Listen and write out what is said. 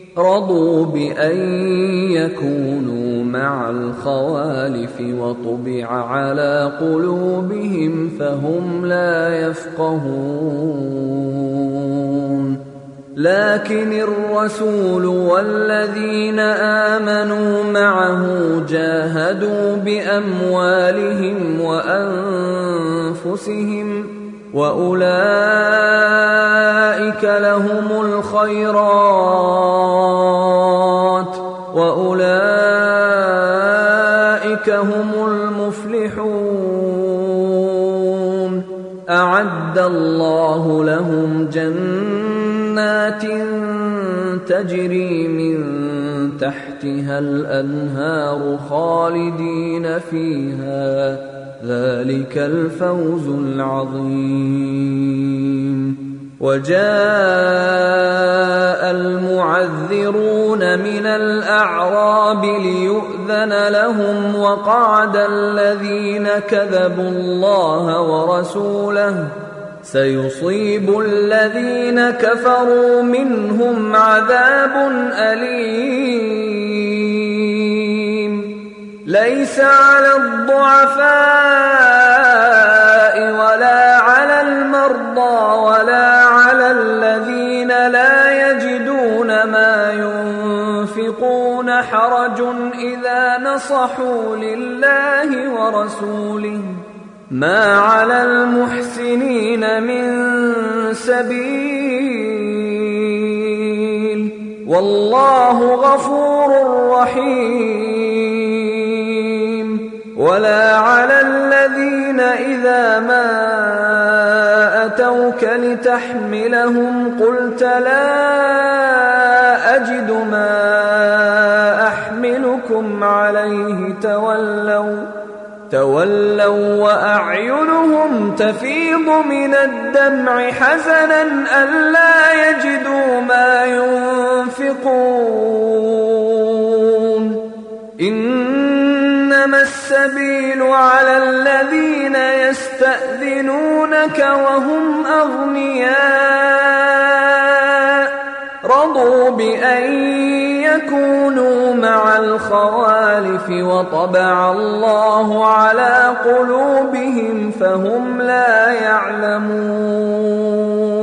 رضوا بأن يكونوا مع الخوالف وطبع على قلوبهم فهم لا يفقهون. لكن الرسول والذين آمنوا معه جاهدوا بأموالهم وأنفسهم وأولئك لهم الخيرات وأولئك هم المفلحون. أعد الله لهم جنات تجري من تحتها الأنهار خالدين فيها، ذلك الفوز العظيم. وجاء المعذرون من الأعراب ليؤذن لهم وقعد الذين كذبوا الله ورسوله، سيصيب الذين كفروا منهم عذاب أليم. ليس على الضعفاء ولا على المرضى ولا على الذين لا يجدون ما ينفقون حرج إذا نصحوا لله ورسوله، ما على المحسنين من سبيل، والله غفور رحيم. ولا على الذين إذا ما أتوك لتحملهم قلت لا أجد ما أحملكم عليه تولوا وأعينهم تفيض من الدمع حزنا ألا يجدوا ما ينفقون. إنما السبيل على الذين يستأذنونك وهم أغنياء رضوا بأن يكونوا مع الخوالف وطبع الله على قلوبهم فهم لا يعلمون.